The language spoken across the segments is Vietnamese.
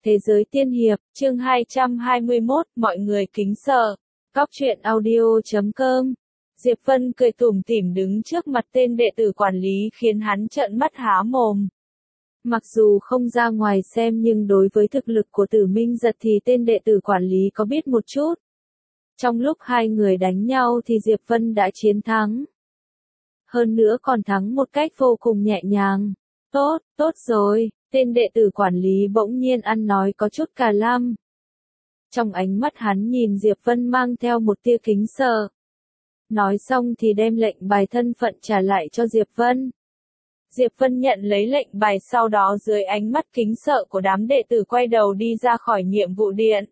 Thế giới tiên hiệp, chương 221, mọi người kính sợ. Góc truyện audio.com. Diệp Vân cười tủm tỉm đứng trước mặt tên đệ tử quản lý khiến hắn trợn mắt há mồm. Mặc dù không ra ngoài xem nhưng đối với thực lực của Tử Minh Giật thì tên đệ tử quản lý có biết một chút. Trong lúc hai người đánh nhau thì Diệp Vân đã chiến thắng. Hơn nữa còn thắng một cách vô cùng nhẹ nhàng. Tốt rồi, tên đệ tử quản lý bỗng nhiên ăn nói có chút cà lăm. Trong ánh mắt hắn nhìn Diệp Vân mang theo một tia kính sợ. Nói xong thì đem lệnh bài thân phận trả lại cho Diệp Vân. Diệp Vân nhận lấy lệnh bài sau đó dưới ánh mắt kính sợ của đám đệ tử quay đầu đi ra khỏi nhiệm vụ điện.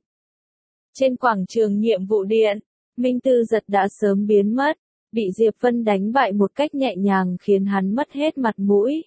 Trên quảng trường nhiệm vụ điện, Minh Tư Giật đã sớm biến mất, bị Diệp Vân đánh bại một cách nhẹ nhàng khiến hắn mất hết mặt mũi.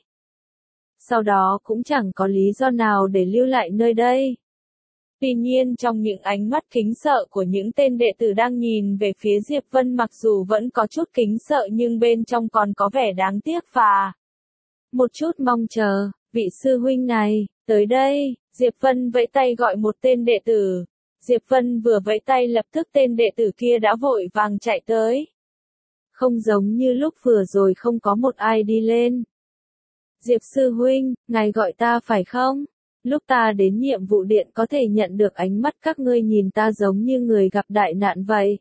Sau đó cũng chẳng có lý do nào để lưu lại nơi đây. Tuy nhiên trong những ánh mắt kính sợ của những tên đệ tử đang nhìn về phía Diệp Vân mặc dù vẫn có chút kính sợ nhưng bên trong còn có vẻ đáng tiếc và một chút mong chờ. Vị sư huynh này, tới đây, Diệp Vân vẫy tay gọi một tên đệ tử. Diệp Vân vừa vẫy tay lập tức tên đệ tử kia đã vội vàng chạy tới. Không giống như lúc vừa rồi không có một ai đi lên. Diệp sư huynh, ngài gọi ta phải không? Lúc ta đến nhiệm vụ điện có thể nhận được ánh mắt các ngươi nhìn ta giống như người gặp đại nạn vậy.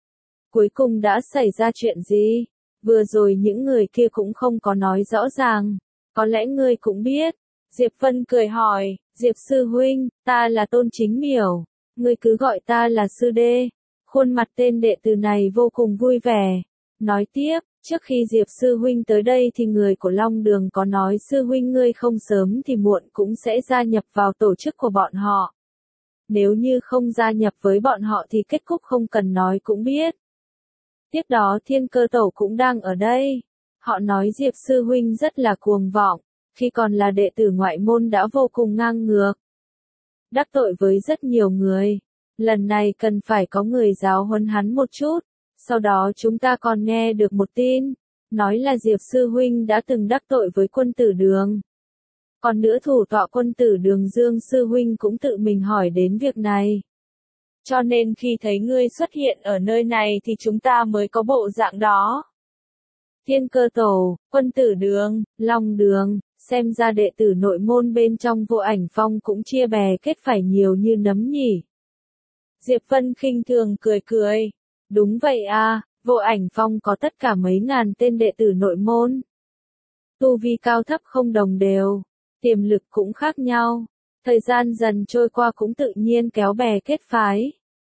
Cuối cùng đã xảy ra chuyện gì? Vừa rồi những người kia cũng không có nói rõ ràng. Có lẽ ngươi cũng biết. Diệp Vân cười hỏi, Diệp sư huynh, ta là Tôn Chính Miểu. Ngươi cứ gọi ta là sư đê. Khuôn mặt tên đệ tử này vô cùng vui vẻ. Nói tiếp, trước khi Diệp sư huynh tới đây thì người của Long Đường có nói sư huynh ngươi không sớm thì muộn cũng sẽ gia nhập vào tổ chức của bọn họ. Nếu như không gia nhập với bọn họ thì kết cục không cần nói cũng biết. Tiếp đó Thiên Cơ Tổ cũng đang ở đây. Họ nói Diệp sư huynh rất là cuồng vọng, khi còn là đệ tử ngoại môn đã vô cùng ngang ngược. Đắc tội với rất nhiều người. Lần này cần phải có người giáo huấn hắn một chút. Sau đó chúng ta còn nghe được một tin, nói là Diệp sư huynh đã từng đắc tội với Quân Tử Đường. Còn nữa thủ tọa Quân Tử Đường Dương sư huynh cũng tự mình hỏi đến việc này. Cho nên khi thấy ngươi xuất hiện ở nơi này thì chúng ta mới có bộ dạng đó. Thiên Cơ Tổ, Quân Tử Đường, Long Đường, xem ra đệ tử nội môn bên trong Vô Ảnh Phong cũng chia bè kết phải nhiều như nấm nhỉ. Diệp Vân khinh thường cười. Đúng vậy à, Vô Ảnh Phong có tất cả mấy ngàn tên đệ tử nội môn. Tu vi cao thấp không đồng đều, tiềm lực cũng khác nhau, thời gian dần trôi qua cũng tự nhiên kéo bè kết phái.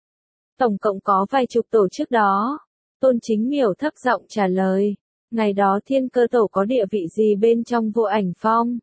Tổng cộng có vài chục tổ chức đó. Tôn Chính Miểu thấp giọng trả lời, ngày đó Thiên Cơ Tổ có địa vị gì bên trong Vô Ảnh Phong?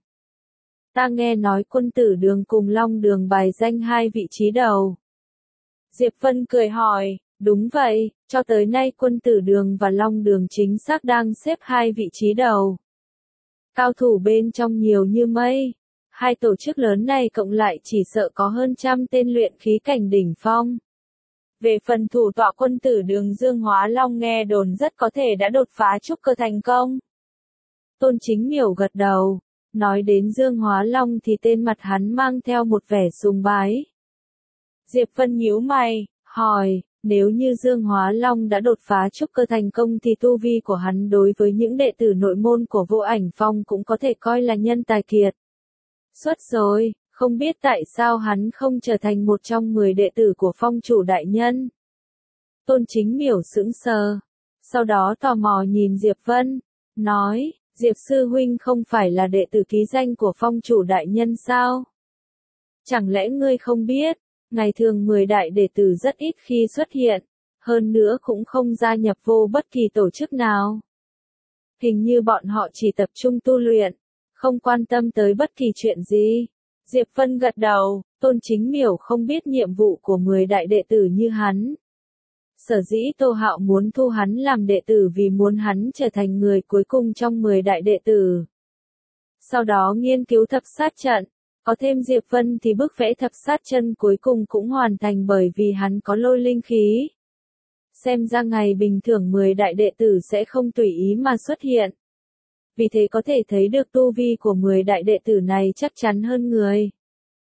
Ta nghe nói Quân Tử Đường cùng Long Đường bài danh hai vị trí đầu. Diệp Vân cười hỏi. Đúng vậy, cho tới nay Quân Tử Đường và Long Đường chính xác đang xếp hai vị trí đầu. Cao thủ bên trong nhiều như mây. Hai tổ chức lớn này cộng lại chỉ sợ có hơn 100 tên luyện khí cảnh đỉnh phong. Về phần thủ tọa Quân Tử Đường Dương Hóa Long nghe đồn rất có thể đã đột phá trúc cơ thành công. Tôn Chính Miểu gật đầu. Nói đến Dương Hóa Long thì tên mặt hắn mang theo một vẻ sùng bái. Diệp Vân nhíu mày, hỏi. Nếu như Dương Hóa Long đã đột phá trúc cơ thành công thì tu vi của hắn đối với những đệ tử nội môn của Vô Ảnh Phong cũng có thể coi là nhân tài kiệt. Xuất rồi, không biết tại sao hắn không trở thành một trong 10 đệ tử của Phong chủ đại nhân. Tôn Chính Miểu sững sờ. Sau đó tò mò nhìn Diệp Vân, nói, Diệp sư huynh không phải là đệ tử ký danh của Phong chủ đại nhân sao? Chẳng lẽ ngươi không biết? Ngày thường 10 đại đệ tử rất ít khi xuất hiện, hơn nữa cũng không gia nhập vô bất kỳ tổ chức nào. Hình như bọn họ chỉ tập trung tu luyện, không quan tâm tới bất kỳ chuyện gì. Diệp Vân gật đầu, Tôn Chính Miểu không biết nhiệm vụ của 10 đại đệ tử như hắn. Sở dĩ Tô Hạo muốn thu hắn làm đệ tử vì muốn hắn trở thành người cuối cùng trong 10 đại đệ tử. Sau đó nghiên cứu thập sát trận. Có thêm Diệp Vân thì bức vẽ thập sát chân cuối cùng cũng hoàn thành bởi vì hắn có lôi linh khí. Xem ra ngày bình thường 10 đại đệ tử sẽ không tùy ý mà xuất hiện. Vì thế có thể thấy được tu vi của 10 đại đệ tử này chắc chắn hơn người.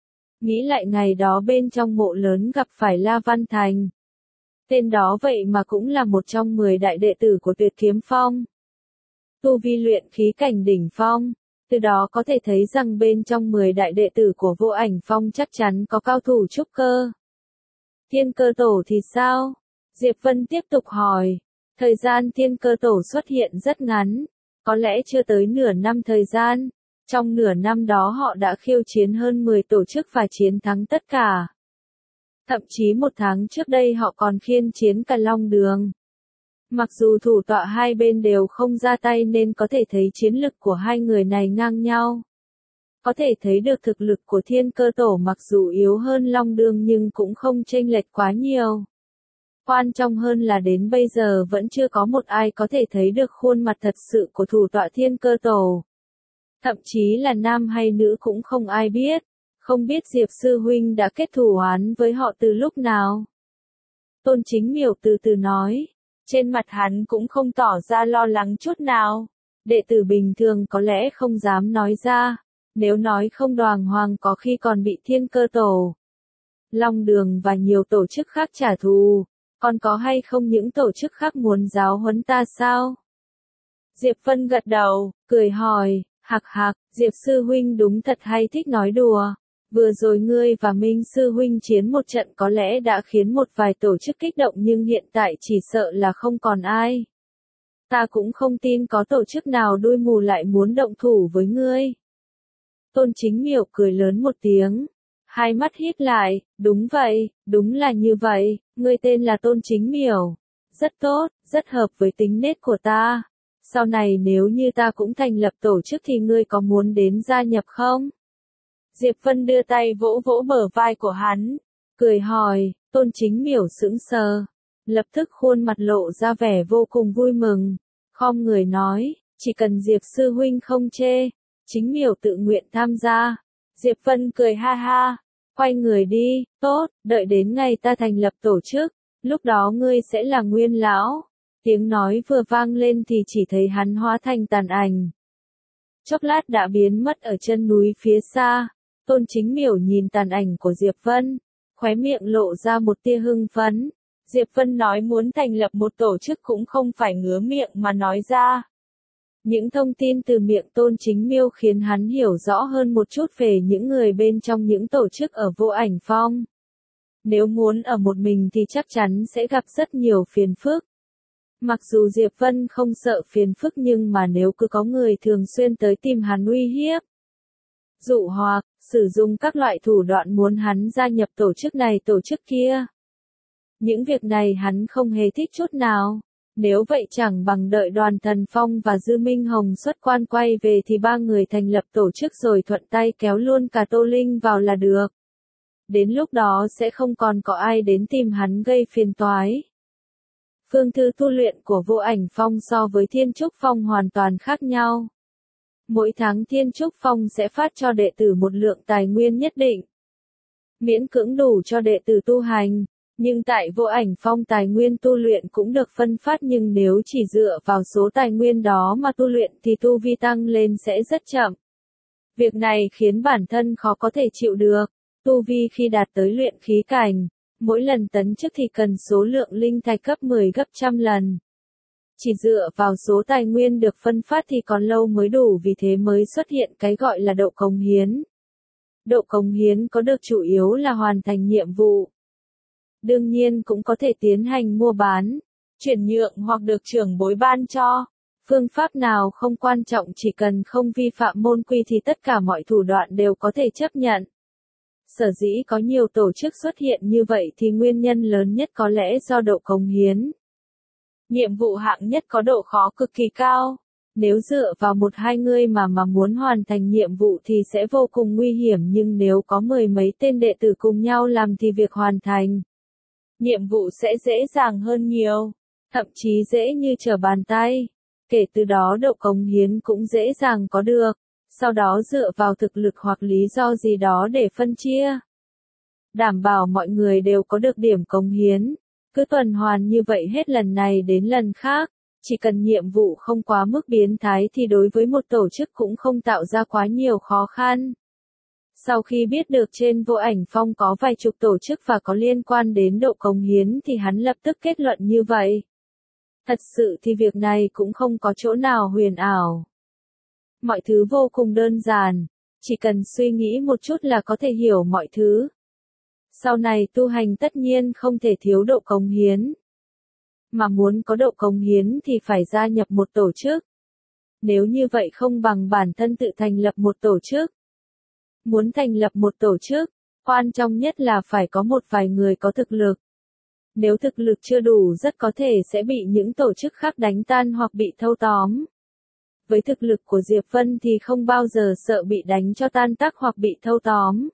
Nghĩ lại ngày đó bên trong mộ lớn gặp phải La Văn Thành. Tên đó vậy mà cũng là một trong 10 đại đệ tử của Tuyệt Kiếm Phong. Tu vi luyện khí cảnh đỉnh phong. Từ đó có thể thấy rằng bên trong 10 đại đệ tử của Vô Ảnh Phong chắc chắn có cao thủ trúc cơ. Thiên Cơ Tổ thì sao? Diệp Vân tiếp tục hỏi. Thời gian Thiên Cơ Tổ xuất hiện rất ngắn, có lẽ chưa tới nửa năm thời gian. Trong nửa năm đó họ đã khiêu chiến hơn 10 tổ chức và chiến thắng tất cả. Thậm chí một tháng trước đây họ còn khiên chiến cả Long Đường. Mặc dù thủ tọa hai bên đều không ra tay nên có thể thấy chiến lực của hai người này ngang nhau. Có thể thấy được thực lực của Thiên Cơ Tổ mặc dù yếu hơn Long Đường nhưng cũng không chênh lệch quá nhiều. Quan trọng hơn là đến bây giờ vẫn chưa có một ai có thể thấy được khuôn mặt thật sự của thủ tọa Thiên Cơ Tổ. Thậm chí là nam hay nữ cũng không ai biết. Không biết Diệp Sư Huynh đã kết thù oán với họ từ lúc nào. Tôn Chính Miểu từ từ nói. Trên mặt hắn cũng không tỏ ra lo lắng chút nào. Đệ tử bình thường có lẽ không dám nói ra. Nếu nói không Đoàn Hoàng có khi còn bị Thiên Cơ Tổ, Long Đường và nhiều tổ chức khác trả thù. Còn có hay không những tổ chức khác muốn giáo huấn ta sao? Diệp Vân gật đầu, cười hỏi, hạc hạc, Diệp Sư Huynh đúng thật hay thích nói đùa. Vừa rồi ngươi và Minh Sư Huynh chiến một trận có lẽ đã khiến một vài tổ chức kích động nhưng hiện tại chỉ sợ là không còn ai. Ta cũng không tin có tổ chức nào đuôi mù lại muốn động thủ với ngươi. Tôn Chính Miểu cười lớn một tiếng. Hai mắt híp lại, đúng vậy, đúng là như vậy, ngươi tên là Tôn Chính Miểu. Rất tốt, rất hợp với tính nết của ta. Sau này nếu như ta cũng thành lập tổ chức thì ngươi có muốn đến gia nhập không? Diệp Vân đưa tay vỗ vỗ bờ vai của hắn, cười hỏi, Tôn Chính Miểu sững sờ. Lập tức khuôn mặt lộ ra vẻ vô cùng vui mừng. Khom người nói, chỉ cần Diệp Sư Huynh không chê, Chính Miểu tự nguyện tham gia. Diệp Vân cười ha ha, quay người đi, tốt, đợi đến ngày ta thành lập tổ chức, lúc đó ngươi sẽ là Nguyên Lão. Tiếng nói vừa vang lên thì chỉ thấy hắn hóa thành tàn ảnh. Chốc lát đã biến mất ở chân núi phía xa. Tôn Chính Miểu nhìn tàn ảnh của Diệp Vân, khóe miệng lộ ra một tia hưng phấn. Diệp Vân nói muốn thành lập một tổ chức cũng không phải ngứa miệng mà nói ra. Những thông tin từ miệng Tôn Chính Miểu khiến hắn hiểu rõ hơn một chút về những người bên trong những tổ chức ở Vô Ảnh Phong. Nếu muốn ở một mình thì chắc chắn sẽ gặp rất nhiều phiền phức. Mặc dù Diệp Vân không sợ phiền phức nhưng mà nếu cứ có người thường xuyên tới tìm hắn uy hiếp, dụ hoặc, sử dụng các loại thủ đoạn muốn hắn gia nhập tổ chức này tổ chức kia. Những việc này hắn không hề thích chút nào. Nếu vậy chẳng bằng đợi Đoàn Thần Phong và Dư Minh Hồng xuất quan quay về thì ba người thành lập tổ chức rồi thuận tay kéo luôn cả Tô Linh vào là được. Đến lúc đó sẽ không còn có ai đến tìm hắn gây phiền toái. Phương thức tu luyện của Vô Ảnh Phong so với Thiên Trúc Phong hoàn toàn khác nhau. Mỗi tháng Thiên Trúc Phong sẽ phát cho đệ tử một lượng tài nguyên nhất định, miễn cưỡng đủ cho đệ tử tu hành. Nhưng tại Vô Ảnh Phong tài nguyên tu luyện cũng được phân phát nhưng nếu chỉ dựa vào số tài nguyên đó mà tu luyện thì tu vi tăng lên sẽ rất chậm. Việc này khiến bản thân khó có thể chịu được. Tu vi khi đạt tới luyện khí cảnh, mỗi lần tấn chức thì cần số lượng linh thạch gấp 10 gấp trăm lần. Chỉ dựa vào số tài nguyên được phân phát thì còn lâu mới đủ, vì thế mới xuất hiện cái gọi là độ cống hiến. Độ cống hiến có được chủ yếu là hoàn thành nhiệm vụ. Đương nhiên cũng có thể tiến hành mua bán, chuyển nhượng hoặc được trưởng bối ban cho. Phương pháp nào không quan trọng, chỉ cần không vi phạm môn quy thì tất cả mọi thủ đoạn đều có thể chấp nhận. Sở dĩ có nhiều tổ chức xuất hiện như vậy thì nguyên nhân lớn nhất có lẽ do độ cống hiến. Nhiệm vụ hạng nhất có độ khó cực kỳ cao. Nếu dựa vào một hai người mà muốn hoàn thành nhiệm vụ thì sẽ vô cùng nguy hiểm, nhưng nếu có mười mấy tên đệ tử cùng nhau làm thì việc hoàn thành nhiệm vụ sẽ dễ dàng hơn nhiều, thậm chí dễ như trở bàn tay. Kể từ đó độ cống hiến cũng dễ dàng có được, sau đó dựa vào thực lực hoặc lý do gì đó để phân chia. Đảm bảo mọi người đều có được điểm cống hiến, cứ tuần hoàn như vậy hết lần này đến lần khác. Chỉ cần nhiệm vụ không quá mức biến thái thì đối với một tổ chức cũng không tạo ra quá nhiều khó khăn. Sau khi biết được trên Vô Ảnh Phong có vài chục tổ chức và có liên quan đến độ cống hiến thì hắn lập tức kết luận như vậy. Thật sự thì việc này cũng không có chỗ nào huyền ảo. Mọi thứ vô cùng đơn giản, chỉ cần suy nghĩ một chút là có thể hiểu mọi thứ. Sau này tu hành tất nhiên không thể thiếu độ cống hiến. Mà muốn có độ cống hiến thì phải gia nhập một tổ chức. Nếu như vậy không bằng bản thân tự thành lập một tổ chức. Muốn thành lập một tổ chức, quan trọng nhất là phải có một vài người có thực lực. Nếu thực lực chưa đủ rất có thể sẽ bị những tổ chức khác đánh tan hoặc bị thâu tóm. Với thực lực của Diệp Vân thì không bao giờ sợ bị đánh cho tan tác hoặc bị thâu tóm.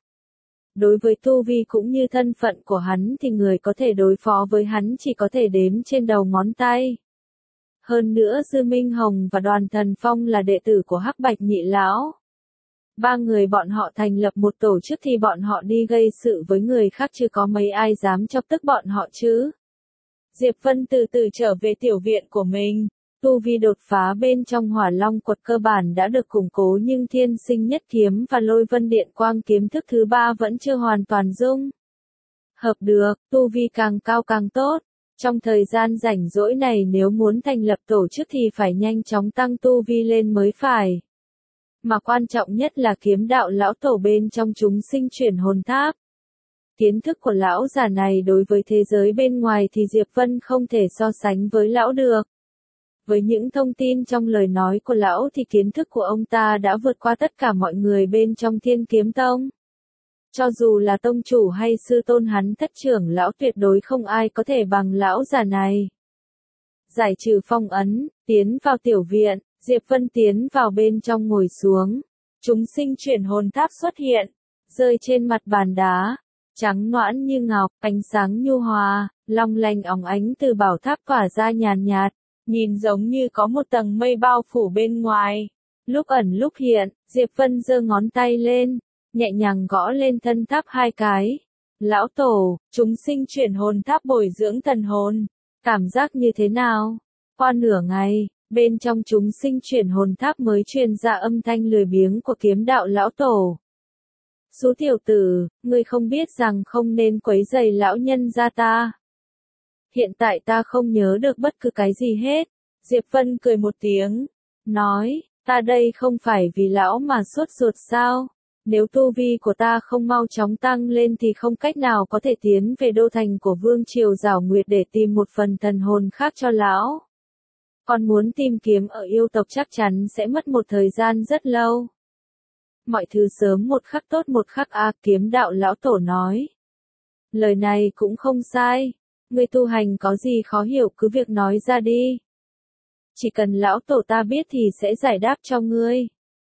Đối với tu vi cũng như thân phận của hắn thì người có thể đối phó với hắn chỉ có thể đếm trên đầu ngón tay. Hơn nữa Dư Minh Hồng và Đoàn Thần Phong là đệ tử của Hắc Bạch Nhị Lão. Ba người bọn họ thành lập một tổ chức thì bọn họ đi gây sự với người khác chứ có mấy ai dám chọc tức bọn họ chứ. Diệp Vân từ từ trở về tiểu viện của mình. Tu vi đột phá bên trong Hỏa Long Quật cơ bản đã được củng cố nhưng Thiên Sinh Nhất Kiếm và Lôi Vân Điện Quang kiếm thức thứ ba vẫn chưa hoàn toàn dung hợp được, tu vi càng cao càng tốt. Trong thời gian rảnh rỗi này nếu muốn thành lập tổ chức thì phải nhanh chóng tăng tu vi lên mới phải. Mà quan trọng nhất là kiếm đạo lão tổ bên trong chúng sinh chuyển hồn tháp. Kiến thức của lão già này đối với thế giới bên ngoài thì Diệp Vân không thể so sánh với lão được. Với những thông tin trong lời nói của lão thì kiến thức của ông ta đã vượt qua tất cả mọi người bên trong Thiên Kiếm Tông. Cho dù là tông chủ hay sư tôn hắn thất trưởng lão tuyệt đối không ai có thể bằng lão già này. Giải trừ phong ấn, tiến vào tiểu viện, Diệp Vân tiến vào bên trong ngồi xuống. Chúng sinh chuyển hồn tháp xuất hiện, rơi trên mặt bàn đá, trắng nõn như ngọc, ánh sáng nhu hòa, long lanh óng ánh từ bảo tháp tỏa ra nhàn nhạt, nhìn giống như có một tầng mây bao phủ bên ngoài. Lúc ẩn lúc hiện, Diệp Vân giơ ngón tay lên, nhẹ nhàng gõ lên thân tháp hai cái. Lão tổ, chúng sinh chuyển hồn tháp bồi dưỡng thần hồn, cảm giác như thế nào? Qua nửa ngày, bên trong chúng sinh chuyển hồn tháp mới truyền ra âm thanh lười biếng của kiếm đạo lão tổ. Sú tiểu tử, ngươi không biết rằng không nên quấy rầy lão nhân gia ta. Hiện tại ta không nhớ được bất cứ cái gì hết. Diệp Vân cười một tiếng, nói, ta đây không phải vì lão mà sốt ruột sao? Nếu tu vi của ta không mau chóng tăng lên thì không cách nào có thể tiến về đô thành của Vương Triều Giảo Nguyệt để tìm một phần thần hồn khác cho lão. Còn muốn tìm kiếm ở yêu tộc chắc chắn sẽ mất một thời gian rất lâu. Mọi thứ sớm một khắc tốt một khắc kiếm đạo lão tổ nói. Lời này cũng không sai. Ngươi tu hành có gì khó hiểu cứ việc nói ra đi. Chỉ cần lão tổ ta biết thì sẽ giải đáp cho ngươi.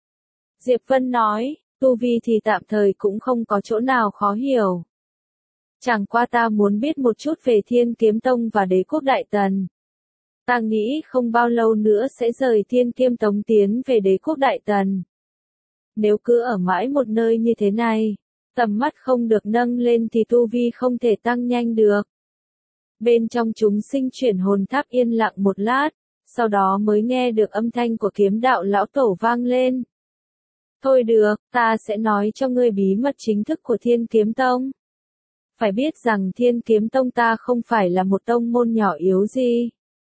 Diệp Vân nói, tu vi thì tạm thời cũng không có chỗ nào khó hiểu. Chẳng qua ta muốn biết một chút về Thiên Kiếm Tông và Đế quốc Đại Tần. Ta nghĩ không bao lâu nữa sẽ rời Thiên Kiếm Tông tiến về Đế quốc Đại Tần. Nếu cứ ở mãi một nơi như thế này, tầm mắt không được nâng lên thì tu vi không thể tăng nhanh được. Bên trong chúng sinh chuyển hồn tháp yên lặng một lát, sau đó mới nghe được âm thanh của kiếm đạo lão tổ vang lên. Thôi được, ta sẽ nói cho ngươi bí mật chính thức của Thiên Kiếm Tông. Phải biết rằng Thiên Kiếm Tông ta không phải là một tông môn nhỏ yếu gì.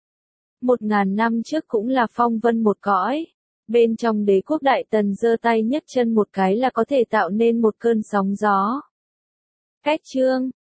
1000 năm trước cũng là phong vân một cõi. Bên trong Đế quốc Đại Tần giơ tay nhấc chân một cái là có thể tạo nên một cơn sóng gió. Cách chương